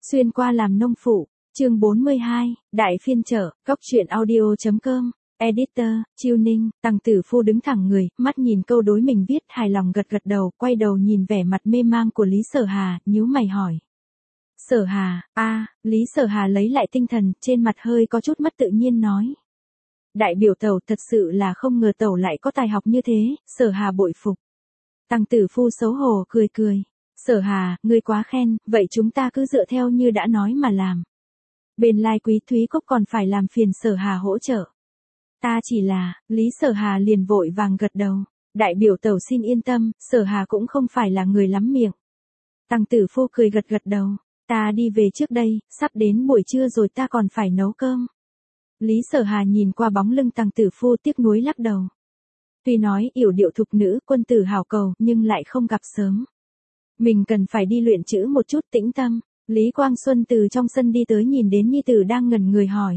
Xuyên qua làm nông phụ, chương 42, đại phiên chợ, góc truyện audio.com, editor, Chiêu Ninh, Tằng Tử Phu đứng thẳng người, mắt nhìn câu đối mình viết, hài lòng gật gật đầu, quay đầu nhìn vẻ mặt mê mang của Lý Sở Hà, nhíu mày hỏi. Sở Hà, Lý Sở Hà lấy lại tinh thần, trên mặt hơi có chút mất tự nhiên nói. Đại biểu tẩu thật sự là không ngờ tẩu lại có tài học như thế, Sở Hà bội phục. Tằng Tử Phu xấu hổ cười cười. Sở Hà, ngươi quá khen, vậy chúng ta cứ dựa theo như đã nói mà làm. Bên lai Quý Thúy Cốc còn phải làm phiền Sở Hà hỗ trợ. Ta chỉ là, Lý Sở Hà liền vội vàng gật đầu. Đại biểu tẩu xin yên tâm, Sở Hà cũng không phải là người lắm miệng. Tằng Tử Phu cười gật gật đầu. Ta đi về trước đây, sắp đến buổi trưa rồi ta còn phải nấu cơm. Lý Sở Hà nhìn qua bóng lưng Tằng Tử Phu tiếc nuối lắc đầu. Tuy nói yểu điệu thục nữ quân tử hảo cầu nhưng lại không gặp sớm. Mình cần phải đi luyện chữ một chút tĩnh tâm. Lý Quang Xuân từ trong sân đi tới nhìn đến nhi tử đang ngẩn người hỏi.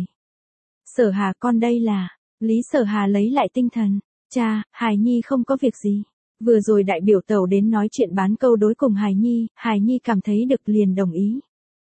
Sở Hà con đây là. Lý Sở Hà lấy lại tinh thần. Cha, Hài Nhi không có việc gì. Vừa rồi đại biểu tẩu đến nói chuyện bán câu đối cùng Hài Nhi cảm thấy được liền đồng ý.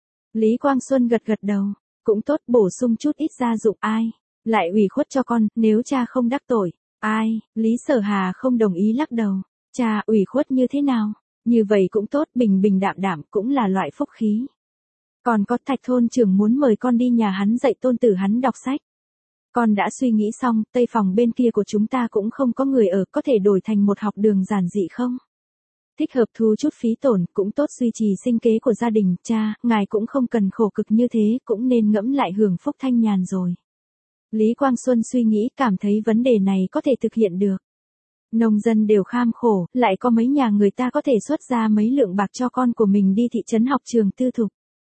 Lý Quang Xuân gật gật đầu. Cũng tốt bổ sung chút ít gia dụng ai. Lại ủy khuất cho con, nếu cha không đắc tội. Ai, Lý Sở Hà không đồng ý lắc đầu. Cha ủy khuất như thế nào? Như vậy cũng tốt, bình bình đạm đạm cũng là loại phúc khí. Còn có Thạch thôn trưởng muốn mời con đi nhà hắn dạy tôn tử hắn đọc sách. Con đã suy nghĩ xong, tây phòng bên kia của chúng ta cũng không có người ở, có thể đổi thành một học đường giản dị không? Thích hợp thu chút phí tổn, cũng tốt duy trì sinh kế của gia đình. Cha, ngài cũng không cần khổ cực như thế, cũng nên ngẫm lại hưởng phúc thanh nhàn rồi. Lý Quang Xuân suy nghĩ, cảm thấy vấn đề này có thể thực hiện được. Nông dân đều kham khổ, lại có mấy nhà người ta có thể xuất ra mấy lượng bạc cho con của mình đi thị trấn học trường tư thục.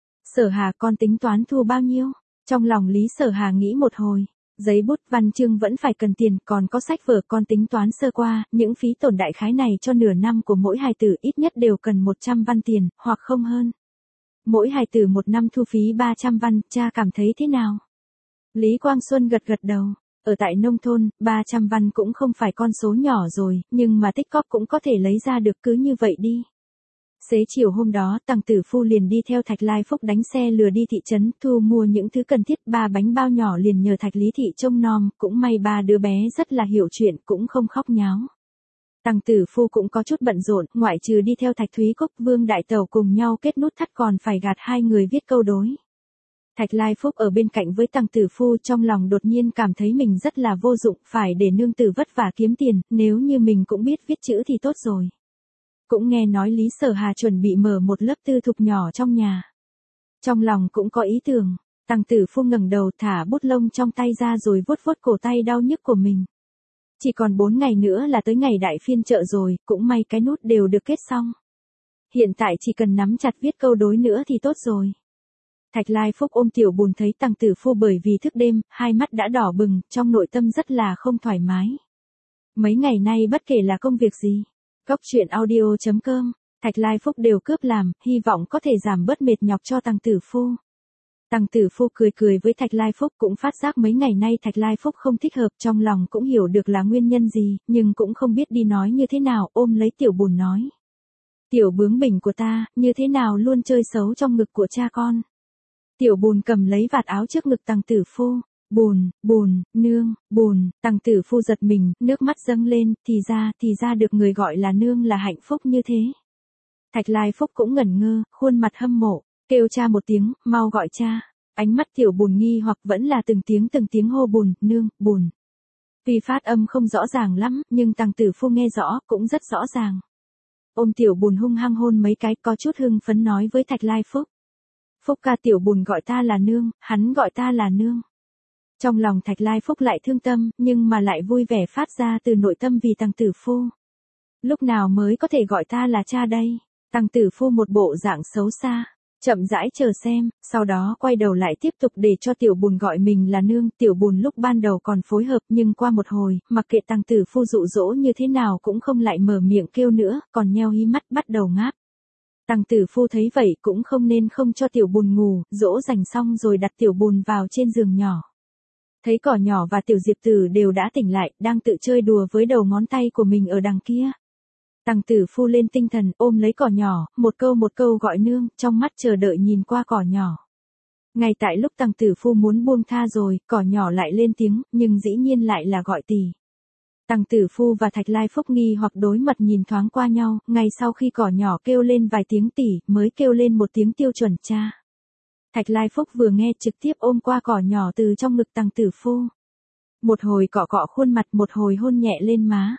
Sở Hà con tính toán thu bao nhiêu? Trong lòng Lý Sở Hà nghĩ một hồi. Giấy bút văn chương vẫn phải cần tiền, còn có sách vở con tính toán sơ qua, những phí tổn đại khái này cho nửa năm của mỗi hài tử ít nhất đều cần 100 văn tiền, hoặc không hơn. Mỗi hài tử một năm thu phí 300 văn, cha cảm thấy thế nào? Lý Quang Xuân gật gật đầu. Ở tại nông thôn, 300 văn cũng không phải con số nhỏ rồi, nhưng mà tích cóp cũng có thể lấy ra được, cứ như vậy đi. Xế chiều hôm đó, Tằng Tử Phu liền đi theo Thạch Lai Phúc đánh xe lừa đi thị trấn, thu mua những thứ cần thiết, 3 bánh bao nhỏ liền nhờ Thạch Lý Thị trông nom, cũng may 3 đứa bé rất là hiểu chuyện, cũng không khóc nháo. Tằng Tử Phu cũng có chút bận rộn, ngoại trừ đi theo Thạch Thúy Cốc, Vương Đại Tẩu cùng nhau kết nút thắt còn phải gạt 2 người viết câu đối. Thạch Lai Phúc ở bên cạnh với Tằng Tử Phu trong lòng đột nhiên cảm thấy mình rất là vô dụng, phải để nương tử vất vả kiếm tiền, nếu như mình cũng biết viết chữ thì tốt rồi. Cũng nghe nói Lý Sở Hà chuẩn bị mở một lớp tư thục nhỏ trong nhà. Trong lòng cũng có ý tưởng, Tằng Tử Phu ngẩng đầu thả bút lông trong tay ra rồi vuốt vuốt cổ tay đau nhức của mình. Chỉ còn 4 ngày nữa là tới ngày đại phiên chợ rồi, cũng may cái nút đều được kết xong. Hiện tại chỉ cần nắm chặt viết câu đối nữa thì tốt rồi. Thạch Lai Phúc ôm Tiểu Bùn thấy Tằng Tử Phu bởi vì thức đêm, hai mắt đã đỏ bừng, trong nội tâm rất là không thoải mái. Mấy ngày nay bất kể là công việc gì, góc truyện audio.com, Thạch Lai Phúc đều cướp làm, hy vọng có thể giảm bớt mệt nhọc cho Tằng Tử Phu. Tằng Tử Phu cười cười với Thạch Lai Phúc, cũng phát giác mấy ngày nay Thạch Lai Phúc không thích hợp, trong lòng cũng hiểu được là nguyên nhân gì, nhưng cũng không biết đi nói như thế nào, ôm lấy Tiểu Bùn nói. Tiểu bướng bỉnh của ta, như thế nào luôn chơi xấu trong ngực của cha con. Tiểu Bùn cầm lấy vạt áo trước ngực Tằng Tử Phu. Bùn, nương, Bùn, Tằng Tử Phu giật mình, nước mắt dâng lên, thì ra được người gọi là nương là hạnh phúc như thế. Thạch Lai Phúc cũng ngẩn ngơ, khuôn mặt hâm mộ, kêu cha một tiếng, mau gọi cha. Ánh mắt Tiểu Bùn nghi hoặc vẫn là từng tiếng hô Bùn, nương, Bùn. Tuy phát âm không rõ ràng lắm, nhưng Tằng Tử Phu nghe rõ, cũng rất rõ ràng. Ôm Tiểu Bùn hung hăng hôn mấy cái, có chút hưng phấn nói với Thạch Lai Phúc. Phúc ca, Tiểu Bùn gọi ta là nương, hắn gọi ta là nương. Trong lòng Thạch Lai Phúc lại thương tâm, nhưng mà lại vui vẻ phát ra từ nội tâm vì Tằng Tử Phu. Lúc nào mới có thể gọi ta là cha đây? Tằng Tử Phu một bộ dạng xấu xa, chậm rãi chờ xem, sau đó quay đầu lại tiếp tục để cho Tiểu Bùn gọi mình là nương. Tiểu Bùn lúc ban đầu còn phối hợp, nhưng qua một hồi, mặc kệ Tằng Tử Phu dụ dỗ như thế nào cũng không lại mở miệng kêu nữa, còn nheo hí mắt bắt đầu ngáp. Tằng Tử Phu thấy vậy cũng không nên không cho Tiểu Bùn ngủ, dỗ dành xong rồi đặt Tiểu Bùn vào trên giường nhỏ. Thấy Cỏ Nhỏ và Tiểu Diệp Tử đều đã tỉnh lại, đang tự chơi đùa với đầu ngón tay của mình ở đằng kia. Tằng Tử Phu lên tinh thần ôm lấy cỏ nhỏ, một câu gọi nương, trong mắt chờ đợi nhìn qua cỏ nhỏ. Ngay tại lúc Tằng Tử Phu muốn buông tha rồi, cỏ nhỏ lại lên tiếng, nhưng dĩ nhiên lại là gọi tỷ. Tằng Tử Phu và Thạch Lai Phúc nghi hoặc đối mặt nhìn thoáng qua nhau, ngay sau khi cỏ nhỏ kêu lên vài tiếng tỷ, mới kêu lên một tiếng tiêu chuẩn cha. Thạch Lai Phúc vừa nghe trực tiếp ôm qua cỏ nhỏ từ trong ngực Tằng Tử Phu. Một hồi cọ cọ khuôn mặt, một hồi hôn nhẹ lên má.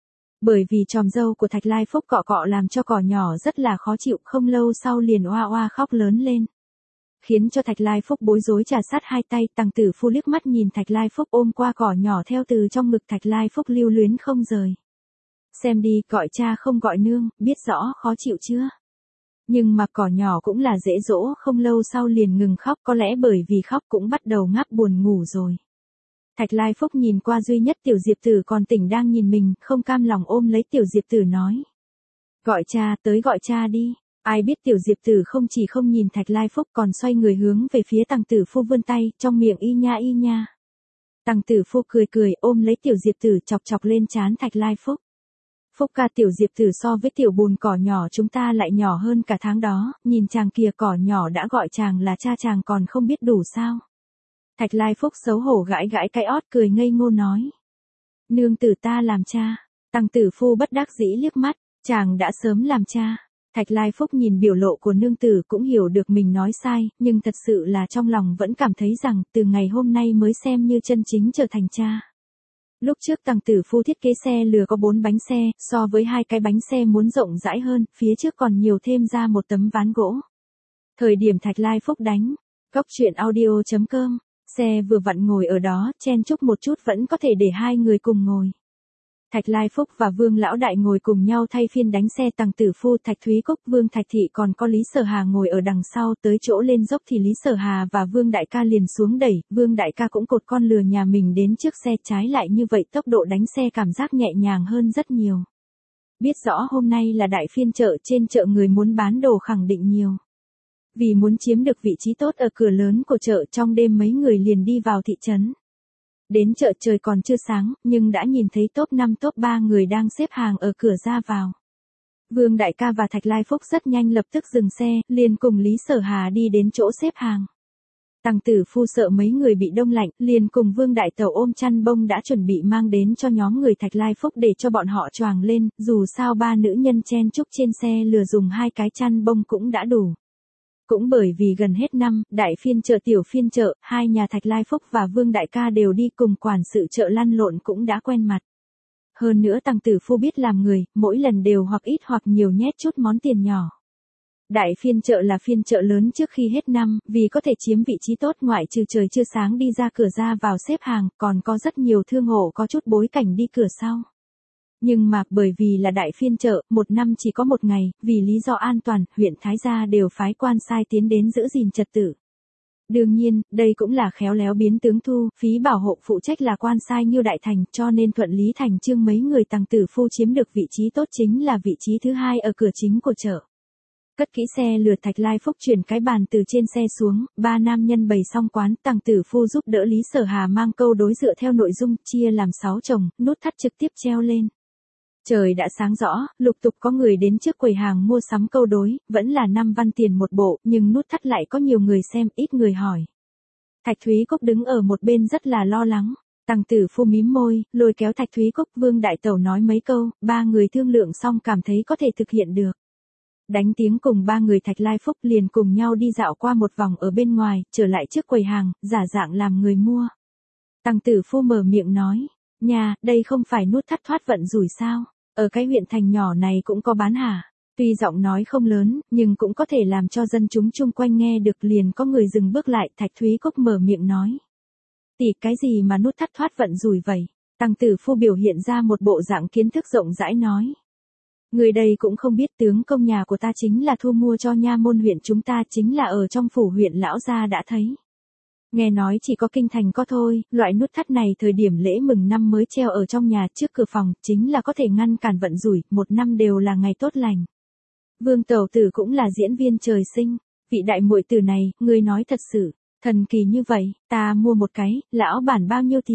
Bởi vì tròm râu của Thạch Lai Phúc cọ cọ làm cho cỏ nhỏ rất là khó chịu, không lâu sau liền oa oa khóc lớn lên. Khiến cho Thạch Lai Phúc bối rối trà sát hai tay, Tằng Tử Phu liếc mắt nhìn Thạch Lai Phúc ôm qua cỏ nhỏ theo từ trong ngực Thạch Lai Phúc lưu luyến không rời. Xem đi, gọi cha không gọi nương, biết rõ khó chịu chưa? Nhưng mà cỏ nhỏ cũng là dễ dỗ, không lâu sau liền ngừng khóc, có lẽ bởi vì khóc cũng bắt đầu ngáp buồn ngủ rồi. Thạch Lai Phúc nhìn qua duy nhất Tiểu Diệp Tử còn tỉnh đang nhìn mình, không cam lòng ôm lấy Tiểu Diệp Tử nói. Gọi cha, tới gọi cha đi. Ai biết Tiểu Diệp Tử không chỉ không nhìn Thạch Lai Phúc còn xoay người hướng về phía Tằng Tử Phu vươn tay, trong miệng y nha y nha. Tằng Tử Phu cười cười ôm lấy Tiểu Diệp Tử chọc chọc lên trán Thạch Lai Phúc. Phúc ca, Tiểu Diệp Tử so với tiểu bùn cỏ nhỏ chúng ta lại nhỏ hơn cả tháng đó, nhìn chàng kìa, cỏ nhỏ đã gọi chàng là cha, chàng còn không biết đủ sao. Thạch Lai Phúc xấu hổ gãi gãi cái ót cười ngây ngô nói. Nương tử ta làm cha. Tằng Tử Phu bất đắc dĩ liếc mắt, chàng đã sớm làm cha. Thạch Lai Phúc nhìn biểu lộ của nương tử cũng hiểu được mình nói sai, nhưng thật sự là trong lòng vẫn cảm thấy rằng từ ngày hôm nay mới xem như chân chính trở thành cha. Lúc trước Tằng Tử Phu thiết kế xe lừa có 4 bánh xe, so với 2 cái bánh xe muốn rộng rãi hơn, phía trước còn nhiều thêm ra một tấm ván gỗ. Thời điểm Thạch Lai Phúc đánh, goctruyện.audio.com, xe vừa vặn ngồi ở đó, chen chúc một chút vẫn có thể để 2 người cùng ngồi. Thạch Lai Phúc và Vương Lão Đại ngồi cùng nhau thay phiên đánh xe, Tằng Tử Phu, Thạch Thúy Cúc, Vương Thạch Thị còn có Lý Sở Hà ngồi ở đằng sau, tới chỗ lên dốc thì Lý Sở Hà và Vương Đại ca liền xuống đẩy, Vương Đại ca cũng cột con lừa nhà mình đến trước xe, trái lại như vậy tốc độ đánh xe cảm giác nhẹ nhàng hơn rất nhiều. Biết rõ hôm nay là đại phiên chợ, trên chợ người muốn bán đồ khẳng định nhiều. Vì muốn chiếm được vị trí tốt ở cửa lớn của chợ, trong đêm mấy người liền đi vào thị trấn. Đến chợ trời còn chưa sáng, nhưng đã nhìn thấy top 5 top 3 người đang xếp hàng ở cửa ra vào. Vương Đại ca và Thạch Lai Phúc rất nhanh lập tức dừng xe, liền cùng Lý Sở Hà đi đến chỗ xếp hàng. Tằng Tử Phu sợ mấy người bị đông lạnh, liền cùng Vương Đại Tẩu ôm chăn bông đã chuẩn bị mang đến cho nhóm người Thạch Lai Phúc để cho bọn họ choàng lên, dù sao 3 nữ nhân chen chúc trên xe lừa dùng 2 cái chăn bông cũng đã đủ. Cũng bởi vì gần hết năm, đại phiên chợ tiểu phiên chợ, hai nhà Thạch Lai Phúc và Vương Đại ca đều đi cùng quản sự chợ lăn lộn cũng đã quen mặt. Hơn nữa Tằng Tử Phu biết làm người, mỗi lần đều hoặc ít hoặc nhiều nhét chút món tiền nhỏ. Đại phiên chợ là phiên chợ lớn trước khi hết năm, vì có thể chiếm vị trí tốt ngoại trừ trời chưa sáng đi ra cửa ra vào xếp hàng, còn có rất nhiều thương hộ có chút bối cảnh đi cửa sau. Nhưng mà, bởi vì là đại phiên chợ, một năm chỉ có một ngày, vì lý do an toàn, huyện Thái Gia đều phái quan sai tiến đến giữ gìn trật tự. Đương nhiên, đây cũng là khéo léo biến tướng thu, phí bảo hộ phụ trách là quan sai Ngưu Đại Thành, cho nên thuận lý thành chương mấy người Tằng Tử Phu chiếm được vị trí tốt chính là vị trí thứ 2 ở cửa chính của chợ. Cất kỹ xe lừa, Thạch Lai Phúc chuyển cái bàn từ trên xe xuống, 3 nam nhân bày xong quán, Tằng Tử Phu giúp đỡ Lý Sở Hà mang câu đối dựa theo nội dung, chia làm 6 chồng, nút thắt trực tiếp treo lên. Trời đã sáng rõ, lục tục có người đến trước quầy hàng mua sắm câu đối, vẫn là 5 văn tiền một bộ, nhưng nút thắt lại có nhiều người xem, ít người hỏi. Thạch Thúy Cúc đứng ở một bên rất là lo lắng. Tằng Tử Phu mím môi, lôi kéo Thạch Thúy Cúc, Vương Đại Tẩu nói mấy câu, 3 người thương lượng xong cảm thấy có thể thực hiện được. Đánh tiếng cùng 3 người Thạch Lai Phúc liền cùng nhau đi dạo qua một vòng ở bên ngoài, trở lại trước quầy hàng, giả dạng làm người mua. Tằng Tử Phu mở miệng nói, nhà, đây không phải nút thắt thoát vận rủi sao? Ở cái huyện thành nhỏ này cũng có bán hả? Tuy giọng nói không lớn, nhưng cũng có thể làm cho dân chúng chung quanh nghe được, liền có người dừng bước lại, Thạch Thúy Cúc mở miệng nói. Tỷ, cái gì mà nút thắt thoát vận rủi vậy? Tằng Tử Phu biểu hiện ra một bộ dạng kiến thức rộng rãi nói. Người đây cũng không biết, tướng công nhà của ta chính là thu mua cho nha môn huyện chúng ta, chính là ở trong phủ huyện lão gia đã thấy. Nghe nói chỉ có kinh thành có thôi, loại nút thắt này thời điểm lễ mừng năm mới treo ở trong nhà trước cửa phòng, chính là có thể ngăn cản vận rủi, một năm đều là ngày tốt lành. Vương Tẩu Tử cũng là diễn viên trời sinh, vị đại muội tử này, ngươi nói thật sự, thần kỳ như vậy, ta mua một cái, lão bản bao nhiêu tiền?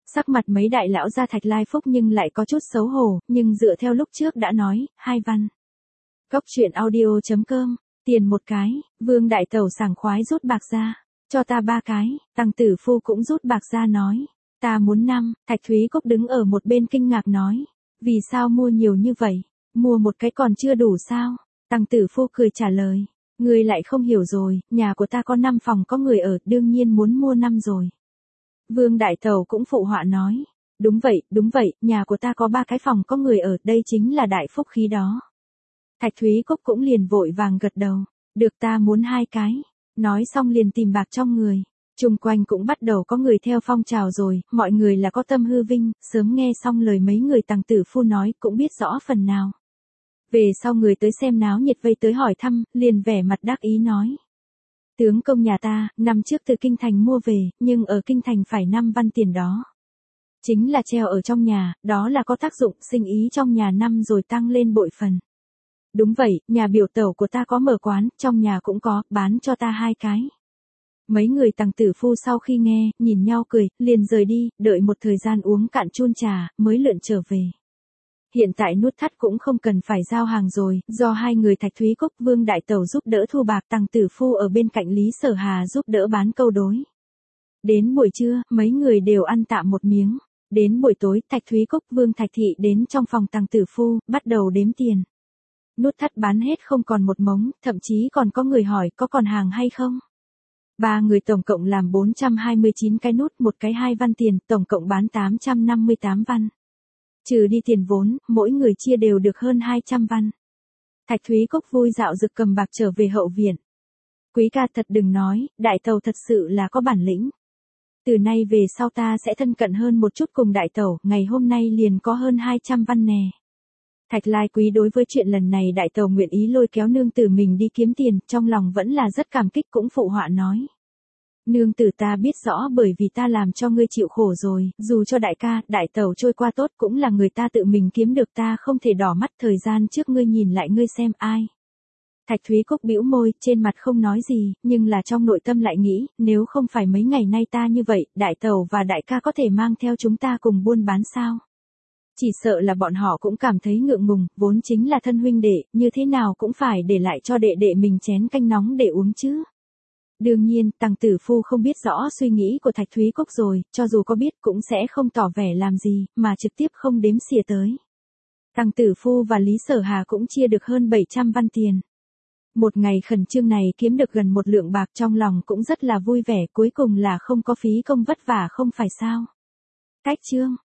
Sắc mặt mấy đại lão gia Thạch Lai Phúc nhưng lại có chút xấu hổ, nhưng dựa theo lúc trước đã nói, 2 văn. Cốc truyện audio.com, tiền 1 cái, Vương Đại Tẩu sảng khoái rút bạc ra, cho ta 3 cái, Tăng Tử Phu cũng rút bạc ra nói, ta muốn 5, Thạch Thúy Cốc đứng ở một bên kinh ngạc nói, vì sao mua nhiều như vậy, mua một cái còn chưa đủ sao, Tăng Tử Phu cười trả lời, ngươi lại không hiểu rồi, nhà của ta có 5 phòng có người ở, đương nhiên muốn mua 5 rồi. Vương Đại Tẩu cũng phụ họa nói, đúng vậy, nhà của ta có 3 cái phòng có người ở, đây chính là đại phúc khí đó. Thạch Thúy Cúc cũng liền vội vàng gật đầu, được ta muốn 2 cái, nói xong liền tìm bạc trong người. Chung quanh cũng bắt đầu có người theo phong trào rồi, mọi người là có tâm hư vinh, sớm nghe xong lời mấy người Tăng Tử Phu nói cũng biết rõ phần nào. Về sau người tới xem náo nhiệt vây tới hỏi thăm, liền vẻ mặt đắc ý nói. Tướng công nhà ta, năm trước từ Kinh Thành mua về, nhưng ở Kinh Thành phải 5 văn tiền đó. Chính là treo ở trong nhà, đó là có tác dụng sinh ý trong nhà năm rồi tăng lên bội phần. Đúng vậy, nhà biểu tẩu của ta có mở quán, trong nhà cũng có, bán cho ta 2 cái. Mấy người Tăng Tử Phu sau khi nghe, nhìn nhau cười, liền rời đi, đợi một thời gian uống cạn chun trà, mới lượn trở về. Hiện tại nút thắt cũng không cần phải giao hàng rồi, do 2 người Thạch Thúy Cúc Vương Đại Tẩu giúp đỡ thu bạc, Tăng Tử Phu ở bên cạnh Lý Sở Hà giúp đỡ bán câu đối. Đến buổi trưa, mấy người đều ăn tạm một miếng. Đến buổi tối, Thạch Thúy Cúc Vương Thạch Thị đến trong phòng Tăng Tử Phu, bắt đầu đếm tiền. Nút thắt bán hết không còn một mống, thậm chí còn có người hỏi có còn hàng hay không. 3 người tổng cộng làm 429 cái nút, một cái 2 văn tiền, tổng cộng bán 858 văn. Trừ đi tiền vốn, mỗi người chia đều được hơn 200 văn. Thạch Thúy Cúc vui dạo rực cầm bạc trở về hậu viện. Quý ca thật đừng nói, đại tẩu thật sự là có bản lĩnh. Từ nay về sau ta sẽ thân cận hơn một chút cùng đại tẩu, ngày hôm nay liền có hơn 200 văn nè. Thạch Lai Quý đối với chuyện lần này đại tẩu nguyện ý lôi kéo nương tử mình đi kiếm tiền, trong lòng vẫn là rất cảm kích cũng phụ họa nói. Nương tử ta biết rõ bởi vì ta làm cho ngươi chịu khổ rồi, dù cho đại ca, đại tẩu trôi qua tốt cũng là người ta tự mình kiếm được ta không thể đỏ mắt thời gian trước ngươi nhìn lại ngươi xem ai. Thạch Thúy Cúc bĩu môi, trên mặt không nói gì, nhưng là trong nội tâm lại nghĩ, nếu không phải mấy ngày nay ta như vậy, đại tẩu và đại ca có thể mang theo chúng ta cùng buôn bán sao? Chỉ sợ là bọn họ cũng cảm thấy ngượng ngùng, vốn chính là thân huynh đệ, như thế nào cũng phải để lại cho đệ đệ mình chén canh nóng để uống chứ. Đương nhiên, Tăng Tử Phu không biết rõ suy nghĩ của Thạch Thúy Cúc rồi, cho dù có biết cũng sẽ không tỏ vẻ làm gì, mà trực tiếp không đếm xỉa tới. Tăng Tử Phu và Lý Sở Hà cũng chia được hơn 700 văn tiền. Một ngày khẩn trương này kiếm được gần 1 lượng bạc, trong lòng cũng rất là vui vẻ, cuối cùng là không có phí công vất vả không phải sao. Cách chương